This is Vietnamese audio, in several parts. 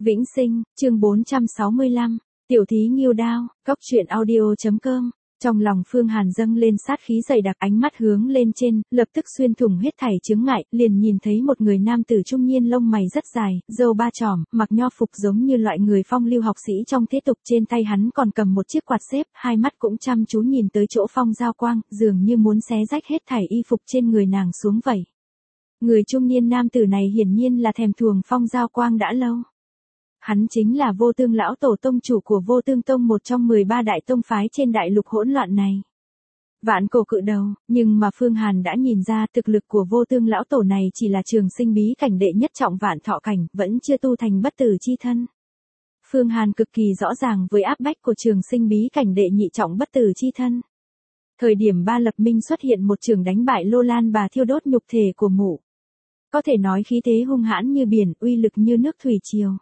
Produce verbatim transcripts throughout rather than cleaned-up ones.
Vĩnh Sinh, chương bốn trăm sáu mươi lăm, Tiểu thí Nghiêu Đao, cóc truyện audio.com. Trong lòng Phương Hàn dâng lên sát khí dày đặc, ánh mắt hướng lên trên, lập tức xuyên thủng hết thảy chướng ngại, liền nhìn thấy một người nam tử trung niên lông mày rất dài, râu ba chòm, mặc nho phục giống như loại người phong lưu học sĩ trong thế tục, trên tay hắn còn cầm một chiếc quạt xếp, hai mắt cũng chăm chú nhìn tới chỗ Phong Giao Quang, dường như muốn xé rách hết thảy y phục trên người nàng xuống vậy. Người trung niên nam tử này hiển nhiên là thèm thuồng Phong Giao Quang đã lâu. Hắn chính là Vô Tương lão tổ tông chủ của Vô Tương Tông, một trong mười ba đại tông phái trên đại lục hỗn loạn này. Vạn cổ cự đầu, nhưng mà Phương Hàn đã nhìn ra thực lực của Vô Tương lão tổ này chỉ là trường sinh bí cảnh đệ nhất trọng vạn thọ cảnh, vẫn chưa tu thành bất tử chi thân. Phương Hàn cực kỳ rõ ràng với áp bách của trường sinh bí cảnh đệ nhị trọng bất tử chi thân. Thời điểm Ba Lập Minh xuất hiện một trường đánh bại Lô Lan Bà thiêu đốt nhục thể của mụ. Có thể nói khí thế hung hãn như biển, uy lực như nước thủy triều.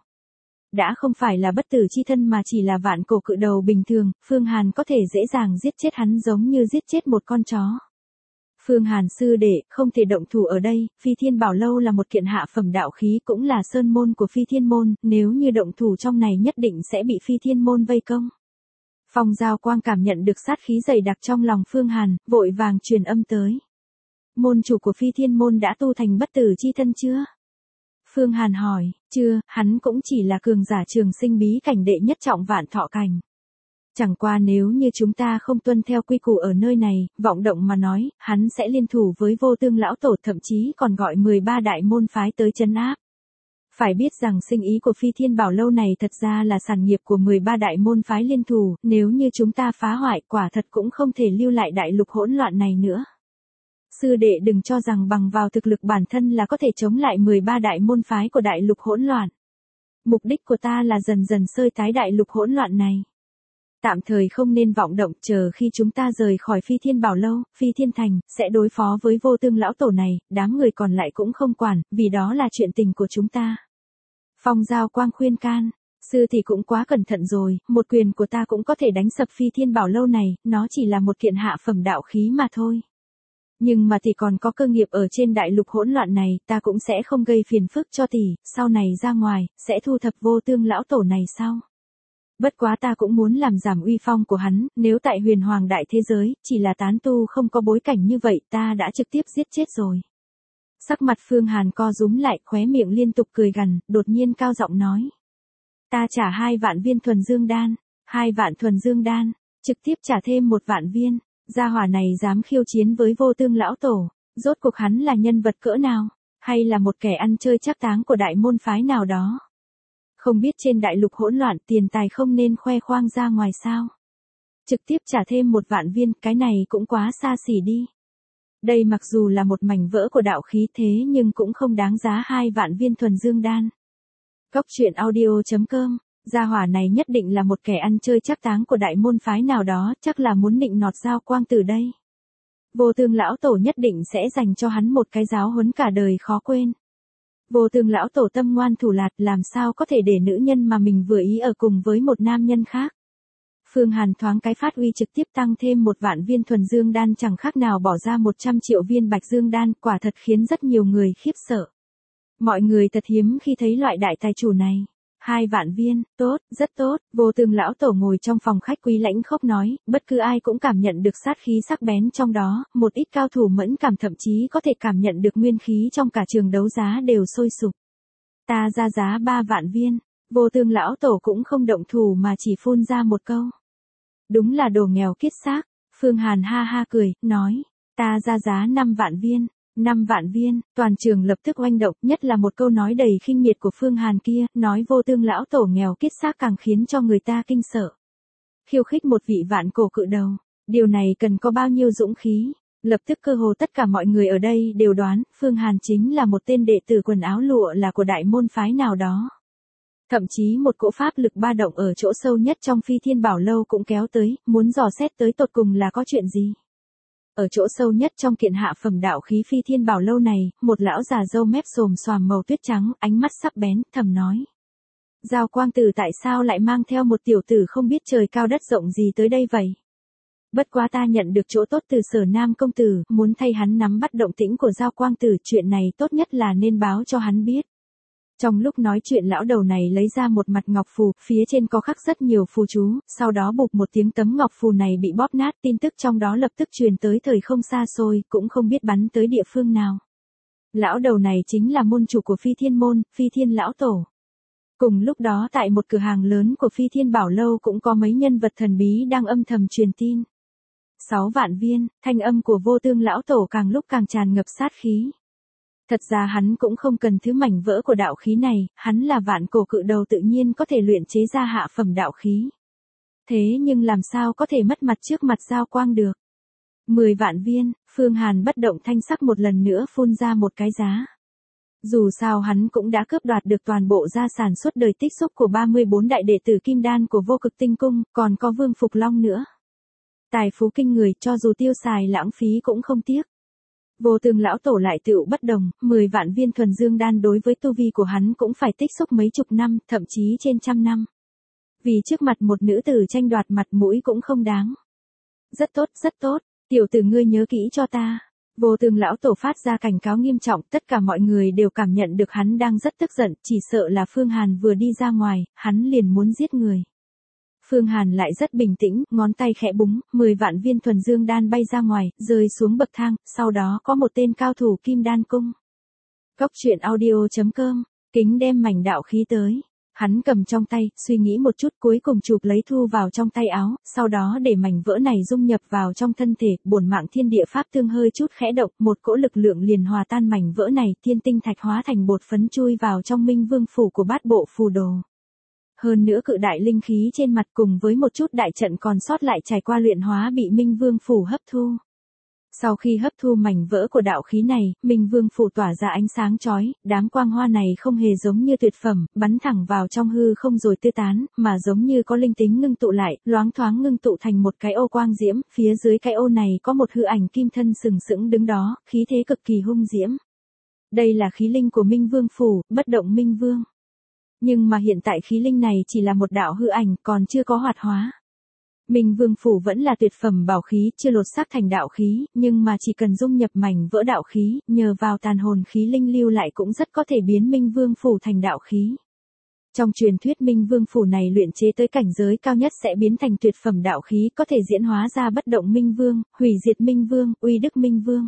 Đã không phải là bất tử chi thân mà chỉ là vạn cổ cự đầu bình thường, Phương Hàn có thể dễ dàng giết chết hắn giống như giết chết một con chó. Phương Hàn sư đệ, không thể động thủ ở đây, Phi Thiên Bảo Lâu là một kiện hạ phẩm đạo khí, cũng là sơn môn của Phi Thiên môn, nếu như động thủ trong này nhất định sẽ bị Phi Thiên môn vây công. Phong Giao Quang cảm nhận được sát khí dày đặc trong lòng Phương Hàn, vội vàng truyền âm tới. Môn chủ của Phi Thiên môn đã tu thành bất tử chi thân chưa? Phương Hàn hỏi, chưa, hắn cũng chỉ là cường giả trường sinh bí cảnh đệ nhất trọng vạn thọ cảnh. Chẳng qua nếu như chúng ta không tuân theo quy củ ở nơi này, vọng động mà nói, hắn sẽ liên thủ với Vô Tương lão tổ, thậm chí còn gọi mười ba đại môn phái tới trấn áp. Phải biết rằng sinh ý của Phi Thiên Bảo Lâu này thật ra là sản nghiệp của mười ba đại môn phái liên thủ, nếu như chúng ta phá hoại, quả thật cũng không thể lưu lại đại lục hỗn loạn này nữa. Sư đệ đừng cho rằng bằng vào thực lực bản thân là có thể chống lại mười ba đại môn phái của đại lục hỗn loạn. Mục đích của ta là dần dần xơi tái đại lục hỗn loạn này. Tạm thời không nên vọng động, chờ khi chúng ta rời khỏi Phi Thiên Bảo Lâu, Phi Thiên Thành, sẽ đối phó với Vô Tương lão tổ này, đám người còn lại cũng không quản, vì đó là chuyện tình của chúng ta. Phong Giao Quang khuyên can, sư thì cũng quá cẩn thận rồi, một quyền của ta cũng có thể đánh sập Phi Thiên Bảo Lâu này, nó chỉ là một kiện hạ phẩm đạo khí mà thôi. Nhưng mà tỷ còn có cơ nghiệp ở trên đại lục hỗn loạn này, ta cũng sẽ không gây phiền phức cho tỷ, sau này ra ngoài, sẽ thu thập Vô Tương lão tổ này sau. Bất quá ta cũng muốn làm giảm uy phong của hắn, nếu tại huyền hoàng đại thế giới, chỉ là tán tu không có bối cảnh như vậy, ta đã trực tiếp giết chết rồi. Sắc mặt Phương Hàn co rúm lại, khóe miệng liên tục cười gằn, đột nhiên cao giọng nói. Ta trả hai vạn viên thuần dương đan, hai vạn thuần dương đan, trực tiếp trả thêm một vạn viên. Gia hỏa này dám khiêu chiến với Vô Tương lão tổ, rốt cuộc hắn là nhân vật cỡ nào, hay là một kẻ ăn chơi trác táng của đại môn phái nào đó. Không biết trên đại lục hỗn loạn tiền tài không nên khoe khoang ra ngoài sao. Trực tiếp trả thêm một vạn viên, cái này cũng quá xa xỉ đi. Đây mặc dù là một mảnh vỡ của đạo khí thế nhưng cũng không đáng giá hai vạn viên thuần dương đan. Cóc truyện audio.com. Gia hỏa này nhất định là một kẻ ăn chơi trác táng của đại môn phái nào đó, chắc là muốn nịnh nọt Giao Quang từ đây. Vô Tương lão tổ nhất định sẽ dành cho hắn một cái giáo huấn cả đời khó quên. Vô Tương lão tổ tâm ngoan thủ lạt, làm sao có thể để nữ nhân mà mình vừa ý ở cùng với một nam nhân khác. Phương Hàn thoáng cái phát uy trực tiếp tăng thêm một vạn viên thuần dương đan, chẳng khác nào bỏ ra một trăm triệu viên bạch dương đan, quả thật khiến rất nhiều người khiếp sợ. Mọi người thật hiếm khi thấy loại đại tài chủ này. Hai vạn viên, tốt, rất tốt, Vô Tương lão tổ ngồi trong phòng khách quý lãnh khốc nói, bất cứ ai cũng cảm nhận được sát khí sắc bén trong đó, một ít cao thủ mẫn cảm thậm chí có thể cảm nhận được nguyên khí trong cả trường đấu giá đều sôi sục. Ta ra giá ba vạn viên, Vô Tương lão tổ cũng không động thủ mà chỉ phun ra một câu. Đúng là đồ nghèo kiết xác, Phương Hàn ha ha cười, nói, ta ra giá năm vạn viên. Năm vạn viên, toàn trường lập tức oanh động, nhất là một câu nói đầy khinh miệt của Phương Hàn kia, nói Vô Tương lão tổ nghèo kiết xác càng khiến cho người ta kinh sợ. Khiêu khích một vị vạn cổ cự đầu, điều này cần có bao nhiêu dũng khí. Lập tức cơ hồ tất cả mọi người ở đây đều đoán, Phương Hàn chính là một tên đệ tử quần áo lụa là của đại môn phái nào đó. Thậm chí một cỗ pháp lực ba động ở chỗ sâu nhất trong Phi Thiên Bảo Lâu cũng kéo tới, muốn dò xét tới tột cùng là có chuyện gì. Ở chỗ sâu nhất trong kiện hạ phẩm đạo khí Phi Thiên Bảo Lâu này, một lão già râu mép xồm xoàm màu tuyết trắng, ánh mắt sắc bén, thầm nói. Giao Quang tử tại sao lại mang theo một tiểu tử không biết trời cao đất rộng gì tới đây vậy? Bất quá ta nhận được chỗ tốt từ Sở Nam công tử, muốn thay hắn nắm bắt động tĩnh của Giao Quang tử, chuyện này tốt nhất là nên báo cho hắn biết. Trong lúc nói chuyện lão đầu này lấy ra một mặt ngọc phù, phía trên có khắc rất nhiều phù chú, sau đó bụp một tiếng tấm ngọc phù này bị bóp nát, tin tức trong đó lập tức truyền tới thời không xa xôi, cũng không biết bắn tới địa phương nào. Lão đầu này chính là môn chủ của Phi Thiên Môn, Phi Thiên Lão Tổ. Cùng lúc đó tại một cửa hàng lớn của Phi Thiên Bảo Lâu cũng có mấy nhân vật thần bí đang âm thầm truyền tin. Sáu vạn viên, thanh âm của Vô Tương Lão Tổ càng lúc càng tràn ngập sát khí. Thật ra hắn cũng không cần thứ mảnh vỡ của đạo khí này, hắn là vạn cổ cự đầu tự nhiên có thể luyện chế ra hạ phẩm đạo khí. Thế nhưng làm sao có thể mất mặt trước mặt Giao Quang được? Mười vạn viên, Phương Hàn bất động thanh sắc một lần nữa phun ra một cái giá. Dù sao hắn cũng đã cướp đoạt được toàn bộ gia sản suốt đời tích xúc của ba mươi bốn đại đệ tử Kim Đan của Vô Cực Tinh Cung, còn có Vương Phục Long nữa. Tài phú kinh người, cho dù tiêu xài lãng phí cũng không tiếc. Vô Tương Lão Tổ lại tựu bất đồng, mười vạn viên thuần dương đan đối với tu vi của hắn cũng phải tích xúc mấy chục năm, thậm chí trên trăm năm. Vì trước mặt một nữ tử tranh đoạt mặt mũi cũng không đáng. Rất tốt, rất tốt, tiểu tử ngươi nhớ kỹ cho ta. Vô Tương Lão Tổ phát ra cảnh cáo nghiêm trọng, tất cả mọi người đều cảm nhận được hắn đang rất tức giận, chỉ sợ là Phương Hàn vừa đi ra ngoài, hắn liền muốn giết người. Phương Hàn lại rất bình tĩnh, ngón tay khẽ búng, mười vạn viên thuần dương đan bay ra ngoài, rơi xuống bậc thang, sau đó có một tên cao thủ Kim Đan Cung. Cốc truyện audio chấm com, kính đem mảnh đạo khí tới. Hắn cầm trong tay, suy nghĩ một chút cuối cùng chụp lấy thu vào trong tay áo, sau đó để mảnh vỡ này dung nhập vào trong thân thể, bổn mạng thiên địa pháp tương hơi chút khẽ động, một cỗ lực lượng liền hòa tan mảnh vỡ này, thiên tinh thạch hóa thành bột phấn chui vào trong Minh Vương phủ của bát bộ phù đồ. Hơn nữa cự đại linh khí trên mặt cùng với một chút đại trận còn sót lại trải qua luyện hóa bị Minh Vương phủ hấp thu. Sau khi hấp thu mảnh vỡ của đạo khí này, Minh Vương phủ tỏa ra ánh sáng chói, đám quang hoa này không hề giống như tuyệt phẩm, bắn thẳng vào trong hư không rồi tiêu tán, mà giống như có linh tính ngưng tụ lại, loáng thoáng ngưng tụ thành một cái ô quang diễm, phía dưới cái ô này có một hư ảnh kim thân sừng sững đứng đó, khí thế cực kỳ hung diễm. Đây là khí linh của Minh Vương phủ, bất động Minh Vương. Nhưng mà hiện tại khí linh này chỉ là một đạo hư ảnh, còn chưa có hoạt hóa. Minh Vương phủ vẫn là tuyệt phẩm bảo khí, chưa lột xác thành đạo khí, nhưng mà chỉ cần dung nhập mảnh vỡ đạo khí, nhờ vào tàn hồn khí linh lưu lại cũng rất có thể biến Minh Vương phủ thành đạo khí. Trong truyền thuyết Minh Vương phủ này luyện chế tới cảnh giới cao nhất sẽ biến thành tuyệt phẩm đạo khí, có thể diễn hóa ra bất động Minh Vương, hủy diệt Minh Vương, uy đức Minh Vương.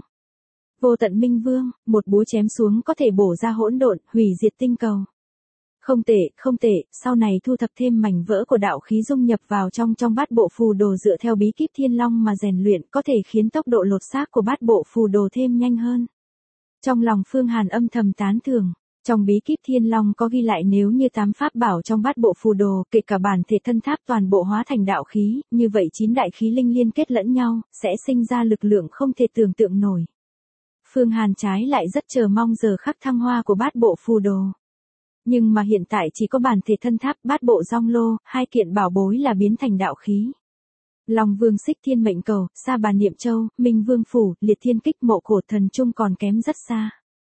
Vô tận Minh Vương, một búa chém xuống có thể bổ ra hỗn độn, hủy diệt tinh cầu. Không tệ, không tệ, sau này thu thập thêm mảnh vỡ của đạo khí dung nhập vào trong trong bát bộ phù đồ dựa theo bí kíp Thiên Long mà rèn luyện có thể khiến tốc độ lột xác của bát bộ phù đồ thêm nhanh hơn. Trong lòng Phương Hàn âm thầm tán thưởng, trong bí kíp Thiên Long có ghi lại nếu như tám pháp bảo trong bát bộ phù đồ, kể cả bản thể thân tháp toàn bộ hóa thành đạo khí, như vậy chín đại khí linh liên kết lẫn nhau, sẽ sinh ra lực lượng không thể tưởng tượng nổi. Phương Hàn trái lại rất chờ mong giờ khắc thăng hoa của bát bộ phù đồ. Nhưng mà hiện tại chỉ có bản thể thân tháp bát bộ rong lô, hai kiện bảo bối là biến thành đạo khí. Long Vương Xích Thiên Mệnh Cầu, Sa Bà Niệm Châu, Minh Vương Phủ, Liệt Thiên Kích Mộ Cổ Thần Trung còn kém rất xa.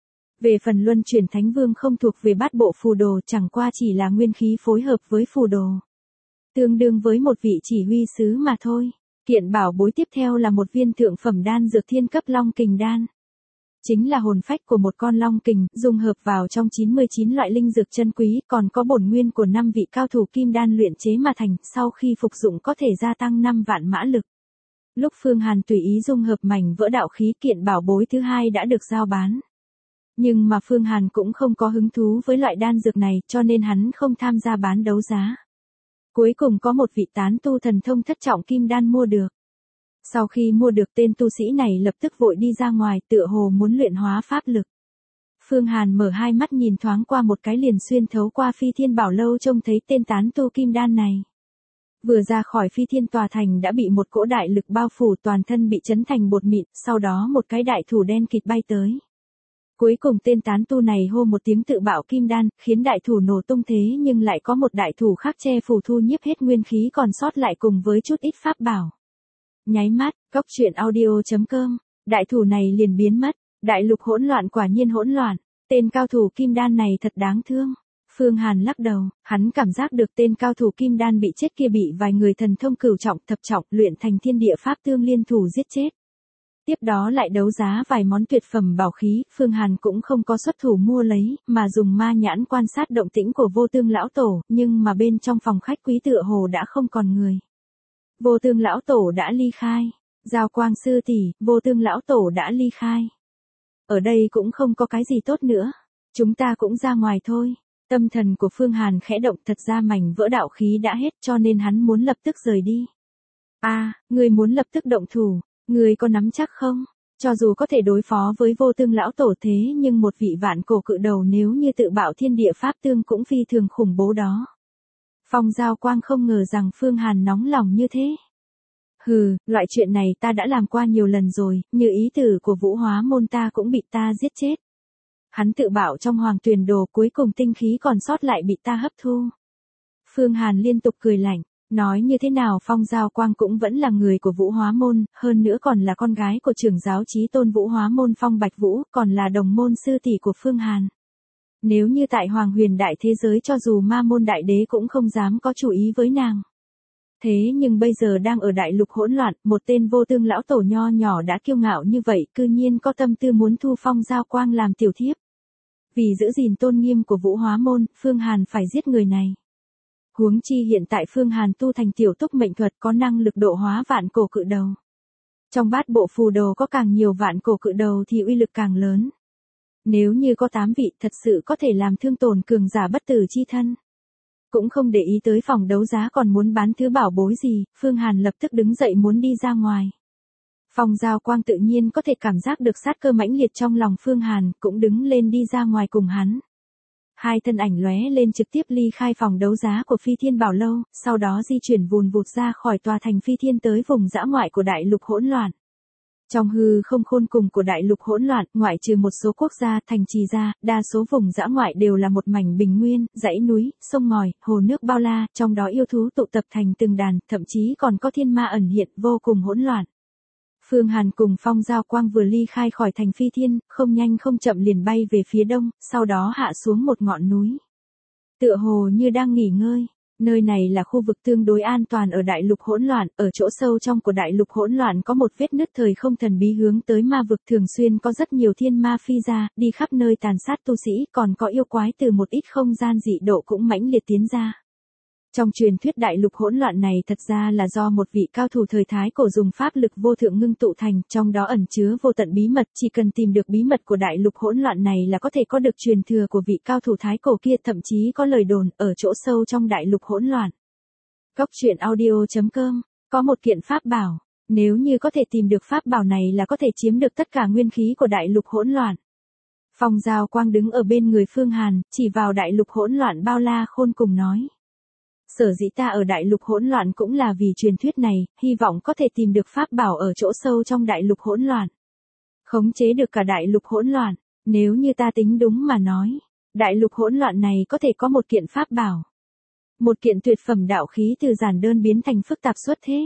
Về phần luân chuyển Thánh Vương không thuộc về bát bộ phù đồ, chẳng qua chỉ là nguyên khí phối hợp với phù đồ. Tương đương với một vị chỉ huy sứ mà thôi. Kiện bảo bối tiếp theo là một viên thượng phẩm đan dược thiên cấp Long Kình Đan. Chính là hồn phách của một con long kình, dung hợp vào trong chín mươi chín loại linh dược chân quý, còn có bổn nguyên của năm vị cao thủ kim đan luyện chế mà thành, sau khi phục dụng có thể gia tăng năm vạn mã lực. Lúc Phương Hàn tùy ý dung hợp mảnh vỡ đạo khí, kiện bảo bối thứ hai đã được giao bán. Nhưng mà Phương Hàn cũng không có hứng thú với loại đan dược này, cho nên hắn không tham gia bán đấu giá. Cuối cùng có một vị tán tu thần thông thất trọng kim đan mua được. Sau khi mua được, tên tu sĩ này lập tức vội đi ra ngoài, tựa hồ muốn luyện hóa pháp lực. Phương Hàn mở hai mắt nhìn thoáng qua một cái liền xuyên thấu qua Phi Thiên Bảo Lâu trông thấy tên tán tu kim đan này. Vừa ra khỏi Phi Thiên tòa thành đã bị một cỗ đại lực bao phủ, toàn thân bị chấn thành bột mịn, sau đó một cái đại thủ đen kịt bay tới. Cuối cùng tên tán tu này hô một tiếng tự bạo kim đan, khiến đại thủ nổ tung, thế nhưng lại có một đại thủ khác che phủ thu nhiếp hết nguyên khí còn sót lại cùng với chút ít pháp bảo. Nháy mắt, cốc truyện audio chấm com, đại thủ này liền biến mất, đại lục hỗn loạn quả nhiên hỗn loạn, tên cao thủ kim đan này thật đáng thương. Phương Hàn lắc đầu, hắn cảm giác được tên cao thủ kim đan bị chết kia bị vài người thần thông cửu trọng thập trọng luyện thành thiên địa pháp tương liên thủ giết chết. Tiếp đó lại đấu giá vài món tuyệt phẩm bảo khí, Phương Hàn cũng không có xuất thủ mua lấy, mà dùng ma nhãn quan sát động tĩnh của Vô Tương lão tổ, nhưng mà bên trong phòng khách quý tựa hồ đã không còn người. Vô Tương lão tổ đã ly khai. Giao Quang sư tỷ, Vô Tương lão tổ đã ly khai. Ở đây cũng không có cái gì tốt nữa. Chúng ta cũng ra ngoài thôi. Tâm thần của Phương Hàn khẽ động, thật ra mảnh vỡ đạo khí đã hết cho nên hắn muốn lập tức rời đi. A, à, người muốn lập tức động thủ, người có nắm chắc không? Cho dù có thể đối phó với Vô Tương lão tổ thế nhưng một vị vạn cổ cự đầu nếu như tự bảo thiên địa pháp tương cũng phi thường khủng bố đó. Phong Giao Quang không ngờ rằng Phương Hàn nóng lòng như thế. Hừ, loại chuyện này ta đã làm qua nhiều lần rồi, như ý tử của Vũ Hóa môn ta cũng bị ta giết chết. Hắn tự bảo trong Hoàng Tuyền Đồ cuối cùng tinh khí còn sót lại bị ta hấp thu. Phương Hàn liên tục cười lạnh, nói như thế nào Phong Giao Quang cũng vẫn là người của Vũ Hóa môn, hơn nữa còn là con gái của trưởng giáo chí tôn Vũ Hóa môn Phong Bạch Vũ, còn là đồng môn sư tỷ của Phương Hàn. Nếu như tại Hoàng Huyền đại thế giới cho dù ma môn đại đế cũng không dám có chủ ý với nàng. Thế nhưng bây giờ đang ở đại lục hỗn loạn, một tên Vô Tương lão tổ nho nhỏ đã kiêu ngạo như vậy, cư nhiên có tâm tư muốn thu Phong Giao Quang làm tiểu thiếp. Vì giữ gìn tôn nghiêm của Vũ Hóa môn, Phương Hàn phải giết người này. Huống chi hiện tại Phương Hàn tu thành tiểu túc mệnh thuật có năng lực độ hóa vạn cổ cự đầu. Trong bát bộ phù đồ có càng nhiều vạn cổ cự đầu thì uy lực càng lớn. Nếu như có tám vị thật sự có thể làm thương tổn cường giả bất tử chi thân. Cũng không để ý tới phòng đấu giá còn muốn bán thứ bảo bối gì, Phương Hàn lập tức đứng dậy muốn đi ra ngoài. Phong Giao Quang tự nhiên có thể cảm giác được sát cơ mãnh liệt trong lòng Phương Hàn, cũng đứng lên đi ra ngoài cùng hắn. Hai thân ảnh lóe lên trực tiếp ly khai phòng đấu giá của Phi Thiên Bảo Lâu, sau đó di chuyển vùn vụt ra khỏi tòa thành Phi Thiên tới vùng dã ngoại của đại lục hỗn loạn. Trong hư không khôn cùng của đại lục hỗn loạn, ngoại trừ một số quốc gia, thành trì ra, đa số vùng dã ngoại đều là một mảnh bình nguyên, dãy núi, sông ngòi, hồ nước bao la, trong đó yêu thú tụ tập thành từng đàn, thậm chí còn có thiên ma ẩn hiện, vô cùng hỗn loạn. Phương Hàn cùng Phong Giao Quang vừa ly khai khỏi thành Phi Thiên, không nhanh không chậm liền bay về phía đông, sau đó hạ xuống một ngọn núi. Tựa hồ như đang nghỉ ngơi. Nơi này là khu vực tương đối an toàn ở đại lục hỗn loạn, ở chỗ sâu trong của đại lục hỗn loạn có một vết nứt thời không thần bí hướng tới ma vực, thường xuyên có rất nhiều thiên ma phi ra, đi khắp nơi tàn sát tu sĩ, còn có yêu quái từ một ít không gian dị độ cũng mãnh liệt tiến ra. Trong truyền thuyết đại lục hỗn loạn này thật ra là do một vị cao thủ thời Thái cổ dùng pháp lực vô thượng ngưng tụ thành, trong đó ẩn chứa vô tận bí mật, chỉ cần tìm được bí mật của đại lục hỗn loạn này là có thể có được truyền thừa của vị cao thủ Thái cổ kia, thậm chí có lời đồn ở chỗ sâu trong đại lục hỗn loạn. Góc truyện audio chấm com có một kiện pháp bảo, nếu như có thể tìm được pháp bảo này là có thể chiếm được tất cả nguyên khí của đại lục hỗn loạn. Phong Giao Quang đứng ở bên người Phương Hàn, chỉ vào đại lục hỗn loạn bao la khôn cùng nói. Sở dĩ ta ở đại lục hỗn loạn cũng là vì truyền thuyết này, hy vọng có thể tìm được pháp bảo ở chỗ sâu trong đại lục hỗn loạn. Khống chế được cả đại lục hỗn loạn, nếu như ta tính đúng mà nói, đại lục hỗn loạn này có thể có một kiện pháp bảo. Một kiện tuyệt phẩm đạo khí từ giản đơn biến thành phức tạp xuất thế.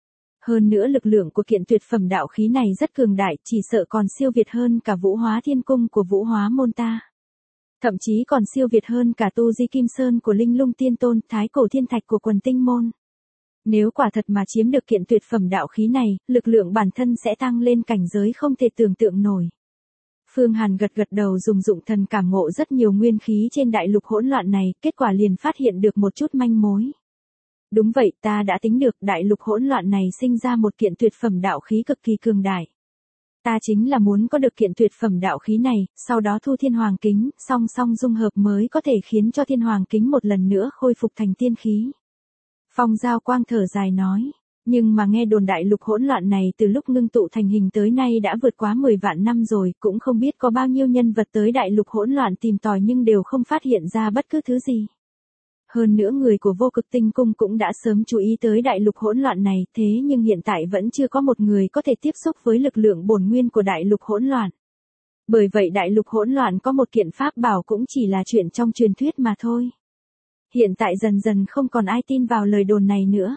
Hơn nữa lực lượng của kiện tuyệt phẩm đạo khí này rất cường đại, chỉ sợ còn siêu việt hơn cả Vũ Hóa Thiên Cung của Vũ Hóa môn ta. Thậm chí còn siêu việt hơn cả tu di Kim Sơn của Linh Lung Tiên Tôn, Thái Cổ Thiên Thạch của Quần Tinh Môn. Nếu quả thật mà chiếm được kiện tuyệt phẩm đạo khí này, lực lượng bản thân sẽ tăng lên cảnh giới không thể tưởng tượng nổi. Phương Hàn gật gật đầu dùng dụng thần cảm ngộ rất nhiều nguyên khí trên đại lục hỗn loạn này, kết quả liền phát hiện được một chút manh mối. Đúng vậy, ta đã tính được đại lục hỗn loạn này sinh ra một kiện tuyệt phẩm đạo khí cực kỳ cường đại. Ta chính là muốn có được kiện tuyệt phẩm đạo khí này, sau đó thu thiên hoàng kính, song song dung hợp mới có thể khiến cho thiên hoàng kính một lần nữa khôi phục thành tiên khí. Phong Giao Quang thở dài nói, nhưng mà nghe đồn đại lục hỗn loạn này từ lúc ngưng tụ thành hình tới nay đã vượt quá mười vạn năm rồi, cũng không biết có bao nhiêu nhân vật tới đại lục hỗn loạn tìm tòi nhưng đều không phát hiện ra bất cứ thứ gì. Hơn nữa người của Vô Cực Tinh Cung cũng đã sớm chú ý tới đại lục hỗn loạn này, thế nhưng hiện tại vẫn chưa có một người có thể tiếp xúc với lực lượng bổn nguyên của đại lục hỗn loạn. Bởi vậy đại lục hỗn loạn có một kiện pháp bảo cũng chỉ là chuyện trong truyền thuyết mà thôi. Hiện tại dần dần không còn ai tin vào lời đồn này nữa.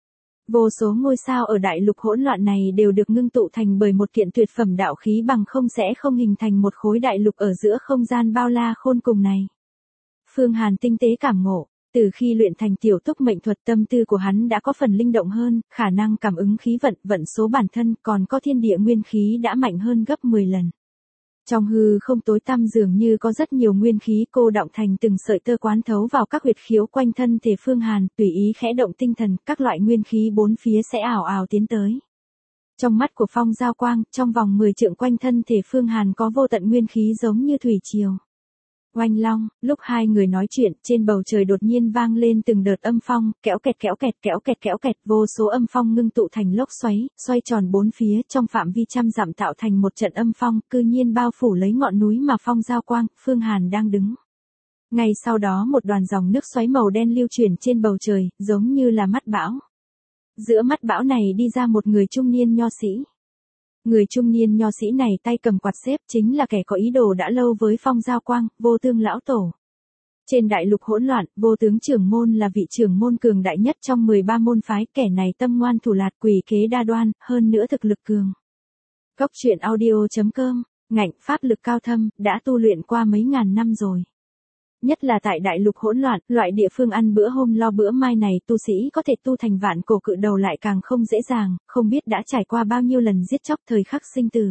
Vô số ngôi sao ở đại lục hỗn loạn này đều được ngưng tụ thành bởi một kiện tuyệt phẩm đạo khí, bằng không sẽ không hình thành một khối đại lục ở giữa không gian bao la khôn cùng này. Phương Hàn tinh tế cảm ngộ. từ khi luyện thành tiểu túc mệnh thuật tâm tư của hắn đã có phần linh động hơn, khả năng cảm ứng khí vận, vận số bản thân còn có thiên địa nguyên khí đã mạnh hơn gấp mười lần. Trong hư không tối tăm dường như có rất nhiều nguyên khí cô đọng thành từng sợi tơ quán thấu vào các huyệt khiếu quanh thân thể Phương Hàn, tùy ý khẽ động tinh thần, các loại nguyên khí bốn phía sẽ ảo ảo tiến tới. Trong mắt của Phong Giao Quang, trong vòng mười trượng quanh thân thể Phương Hàn có vô tận nguyên khí giống như thủy triều. Oanh long, lúc hai người nói chuyện, trên bầu trời đột nhiên vang lên từng đợt âm phong, kéo kẹt kéo kẹt kéo kẹt kéo kẹt, vô số âm phong ngưng tụ thành lốc xoáy, xoay tròn bốn phía trong phạm vi trăm dặm tạo thành một trận âm phong, cư nhiên bao phủ lấy ngọn núi mà Phong Giao Quang, Phương Hàn đang đứng. Ngay sau đó một đoàn dòng nước xoáy màu đen lưu chuyển trên bầu trời, giống như là mắt bão. Giữa mắt bão này đi ra một người trung niên nho sĩ. Người trung niên nho sĩ này tay cầm quạt xếp chính là kẻ có ý đồ đã lâu với Phong Giao Quang, Vô Tương lão tổ. Trên đại lục hỗn loạn, Vô Tướng trưởng môn là vị trưởng môn cường đại nhất trong mười ba môn phái, kẻ này tâm ngoan thủ lạt, quỷ kế đa đoan, hơn nữa thực lực cường. Cốc truyện audio chấm com, ngạnh pháp lực cao thâm, đã tu luyện qua mấy ngàn năm rồi. Nhất là tại đại lục hỗn loạn, loại địa phương ăn bữa hôm lo bữa mai này, tu sĩ có thể tu thành vạn cổ cự đầu lại càng không dễ dàng, không biết đã trải qua bao nhiêu lần giết chóc thời khắc sinh tử.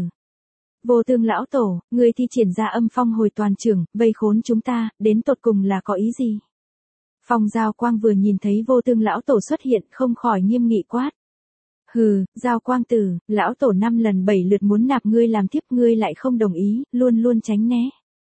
Vô Tương lão tổ, người thi triển ra âm phong hồi toàn trường, vây khốn chúng ta, đến tột cùng là có ý gì? Phong Giao Quang vừa nhìn thấy Vô Tương lão tổ xuất hiện, không khỏi nghiêm nghị quát. Hừ, Giao Quang tử, lão tổ năm lần bảy lượt muốn nạp ngươi làm thiếp, ngươi lại không đồng ý, luôn luôn tránh né.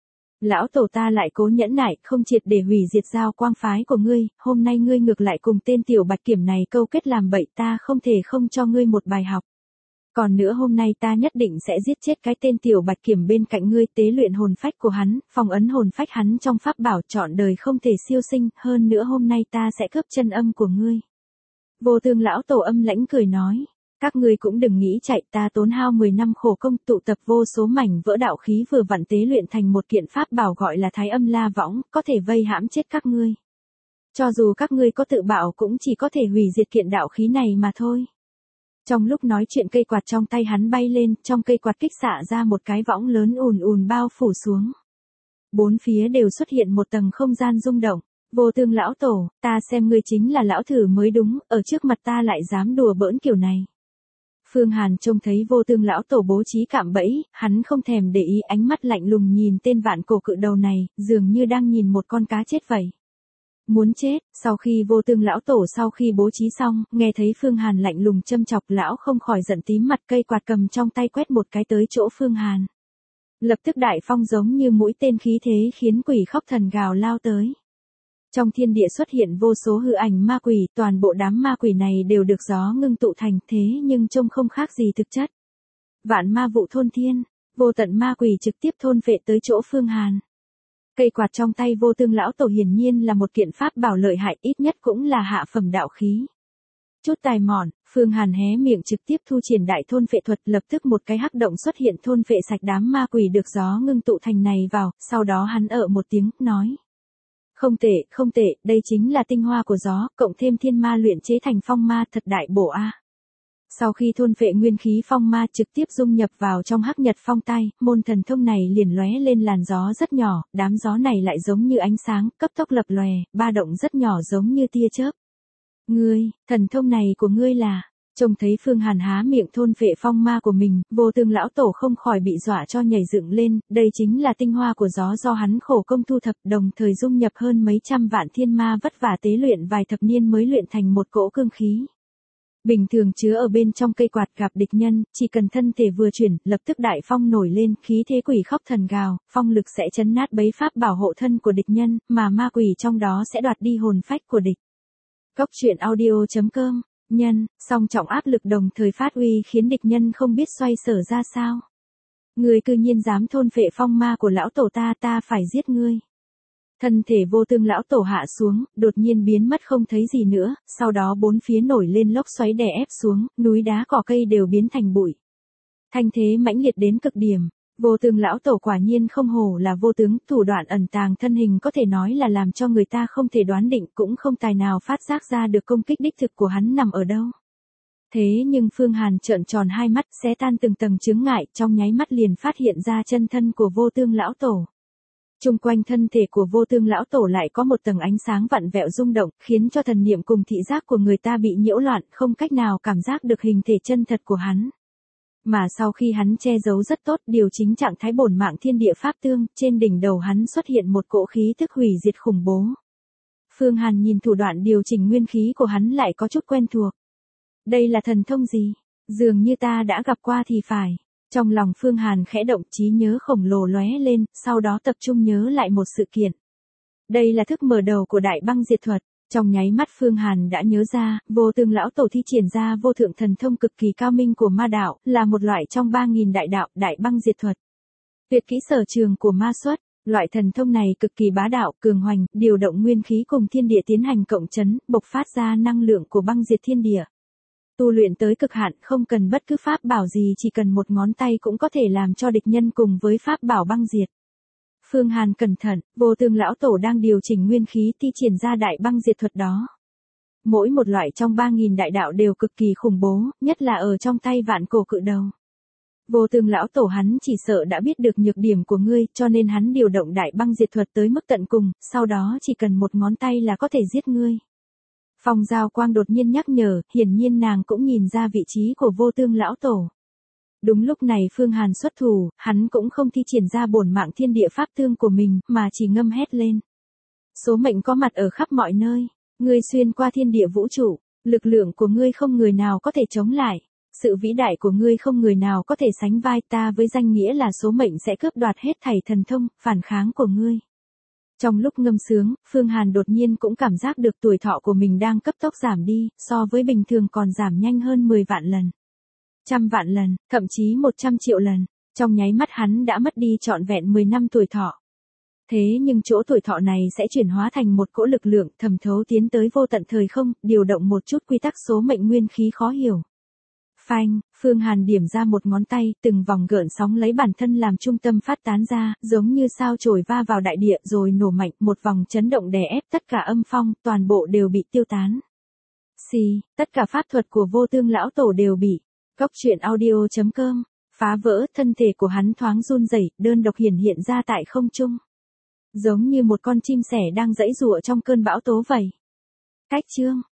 Lão tổ ta lại cố nhẫn nại, không triệt để hủy diệt Giao Quang phái của ngươi, hôm nay ngươi ngược lại cùng tên tiểu bạch kiểm này câu kết làm bậy, ta không thể không cho ngươi một bài học. Còn nữa hôm nay ta nhất định sẽ giết chết cái tên tiểu bạch kiểm bên cạnh ngươi, tế luyện hồn phách của hắn, phong ấn hồn phách hắn trong pháp bảo, trọn đời không thể siêu sinh, hơn nữa hôm nay ta sẽ cướp chân âm của ngươi. Vô Tương lão tổ âm lãnh cười nói. Các ngươi cũng đừng nghĩ chạy, ta tốn hao mười năm khổ công tụ tập vô số mảnh vỡ đạo khí vừa vặn tế luyện thành một kiện pháp bảo gọi là Thái Âm La Võng, có thể vây hãm chết các ngươi. Cho dù các ngươi có tự bạo cũng chỉ có thể hủy diệt kiện đạo khí này mà thôi. Trong lúc nói chuyện cây quạt trong tay hắn bay lên, trong cây quạt kích xạ ra một cái võng lớn ùn ùn bao phủ xuống. Bốn phía đều xuất hiện một tầng không gian rung động. Vô Tương lão tổ, ta xem ngươi chính là lão thử mới đúng, ở trước mặt ta lại dám đùa bỡn kiểu này. Phương Hàn trông thấy Vô Tương lão tổ bố trí cạm bẫy, hắn không thèm để ý, ánh mắt lạnh lùng nhìn tên vạn cổ cự đầu này, dường như đang nhìn một con cá chết vậy. Muốn chết, sau khi Vô Tương lão tổ sau khi bố trí xong, nghe thấy Phương Hàn lạnh lùng châm chọc, lão không khỏi giận tím mặt, cây quạt cầm trong tay quét một cái tới chỗ Phương Hàn. Lập tức đại phong giống như mũi tên khí thế khiến quỷ khóc thần gào lao tới. Trong thiên địa xuất hiện vô số hư ảnh ma quỷ, toàn bộ đám ma quỷ này đều được gió ngưng tụ thành, thế nhưng trông không khác gì thực chất. Vạn ma vụ thôn thiên, vô tận ma quỷ trực tiếp thôn phệ tới chỗ Phương Hàn. Cây quạt trong tay Vô Tương lão tổ hiển nhiên là một kiện pháp bảo lợi hại, ít nhất cũng là hạ phẩm đạo khí. Chút tài mọn, Phương Hàn hé miệng trực tiếp thu triển đại thôn phệ thuật, lập tức một cái hắc động xuất hiện thôn phệ sạch đám ma quỷ được gió ngưng tụ thành này vào, sau đó hắn ợ một tiếng, nói. Không tệ, không tệ, đây chính là tinh hoa của gió, cộng thêm thiên ma luyện chế thành phong ma, thật đại bổ a. Sau khi thôn phệ nguyên khí phong ma trực tiếp dung nhập vào trong hắc nhật phong tai, môn thần thông này liền lóe lên làn gió rất nhỏ, đám gió này lại giống như ánh sáng, cấp tốc lập lòe, ba động rất nhỏ giống như tia chớp. Ngươi, thần thông này của ngươi là... Trông thấy Phương Hàn há miệng thôn phệ phong ma của mình, Vô Tương lão tổ không khỏi bị dọa cho nhảy dựng lên, đây chính là tinh hoa của gió do hắn khổ công thu thập, đồng thời dung nhập hơn mấy trăm vạn thiên ma vất vả tế luyện vài thập niên mới luyện thành một cỗ cương khí. Bình thường chứa ở bên trong cây quạt, gặp địch nhân, chỉ cần thân thể vừa chuyển, lập tức đại phong nổi lên, khí thế quỷ khóc thần gào, phong lực sẽ chấn nát bấy pháp bảo hộ thân của địch nhân, mà ma quỷ trong đó sẽ đoạt đi hồn phách của địch. Cốc truyện audio chấm com. Nhân, song trọng áp lực đồng thời phát uy khiến địch nhân không biết xoay sở ra sao. Ngươi cư nhiên dám thôn phệ phong ma của lão tổ ta, ta phải giết ngươi. Thân thể Vô Tương lão tổ hạ xuống, đột nhiên biến mất không thấy gì nữa, sau đó bốn phía nổi lên lốc xoáy đè ép xuống, núi đá cỏ cây đều biến thành bụi. Thanh thế mãnh liệt đến cực điểm. Vô Tương lão tổ quả nhiên không hổ là vô tướng, thủ đoạn ẩn tàng thân hình có thể nói là làm cho người ta không thể đoán định, cũng không tài nào phát giác ra được công kích đích thực của hắn nằm ở đâu. Thế nhưng Phương Hàn trợn tròn hai mắt, xé tan từng tầng chướng ngại, trong nháy mắt liền phát hiện ra chân thân của Vô Tương lão tổ. Chung quanh thân thể của Vô Tương lão tổ lại có một tầng ánh sáng vặn vẹo rung động, khiến cho thần niệm cùng thị giác của người ta bị nhiễu loạn, không cách nào cảm giác được hình thể chân thật của hắn. Mà sau khi hắn che giấu rất tốt điều chính trạng thái bổn mạng thiên địa pháp tương, trên đỉnh đầu hắn xuất hiện một cỗ khí tức hủy diệt khủng bố. Phương Hàn nhìn thủ đoạn điều chỉnh nguyên khí của hắn lại có chút quen thuộc. Đây là thần thông gì? Dường như ta đã gặp qua thì phải. Trong lòng Phương Hàn khẽ động, trí nhớ khổng lồ lóe lên, sau đó tập trung nhớ lại một sự kiện. Đây là thức mở đầu của Đại Băng Diệt Thuật. Trong nháy mắt Phương Hàn đã nhớ ra, Vô Tương lão tổ thi triển ra vô thượng thần thông cực kỳ cao minh của ma đạo, là một loại trong ba nghìn đại đạo, Đại Băng Diệt Thuật. Tuyệt kỹ sở trường của ma xuất, loại thần thông này cực kỳ bá đạo, cường hoành, điều động nguyên khí cùng thiên địa tiến hành cộng chấn, bộc phát ra năng lượng của băng diệt thiên địa. Tu luyện tới cực hạn, không cần bất cứ pháp bảo gì, chỉ cần một ngón tay cũng có thể làm cho địch nhân cùng với pháp bảo băng diệt. Phương Hàn cẩn thận, Vô Tương lão tổ đang điều chỉnh nguyên khí thi triển ra Đại Băng Diệt Thuật đó. Mỗi một loại trong ba nghìn đại đạo đều cực kỳ khủng bố, nhất là ở trong tay Vạn Cổ Cự Đầu. Vô Tương lão tổ hắn chỉ sợ đã biết được nhược điểm của ngươi, cho nên hắn điều động Đại Băng Diệt Thuật tới mức tận cùng, sau đó chỉ cần một ngón tay là có thể giết ngươi. Phong Giao Quang đột nhiên nhắc nhở, hiển nhiên nàng cũng nhìn ra vị trí của Vô Tương lão tổ. Đúng lúc này Phương Hàn xuất thủ, hắn cũng không thi triển ra bổn mạng thiên địa pháp tương của mình, mà chỉ ngâm hét lên. Số mệnh có mặt ở khắp mọi nơi, ngươi xuyên qua thiên địa vũ trụ, lực lượng của ngươi không người nào có thể chống lại, sự vĩ đại của ngươi không người nào có thể sánh vai, ta với danh nghĩa là số mệnh sẽ cướp đoạt hết thảy thần thông, phản kháng của ngươi. Trong lúc ngâm sướng, Phương Hàn đột nhiên cũng cảm giác được tuổi thọ của mình đang cấp tốc giảm đi, so với bình thường còn giảm nhanh hơn mười vạn lần. Trăm vạn lần, thậm chí một trăm triệu lần. Trong nháy mắt hắn đã mất đi trọn vẹn mười năm tuổi thọ. Thế nhưng chỗ tuổi thọ này sẽ chuyển hóa thành một cỗ lực lượng thẩm thấu tiến tới vô tận thời không, điều động một chút quy tắc số mệnh nguyên khí khó hiểu. Phanh, Phương Hàn điểm ra một ngón tay, từng vòng gợn sóng lấy bản thân làm trung tâm phát tán ra, giống như sao chổi va vào đại địa rồi nổ mạnh, một vòng chấn động đè ép tất cả âm phong, toàn bộ đều bị tiêu tán. Xì, tất cả pháp thuật của Vô Tương lão tổ đều bị Cốc truyện audio chấm com phá vỡ, thân thể của hắn thoáng run rẩy, đơn độc hiển hiện ra tại không trung. Giống như một con chim sẻ đang giãy giụa trong cơn bão tố vậy. Cách chương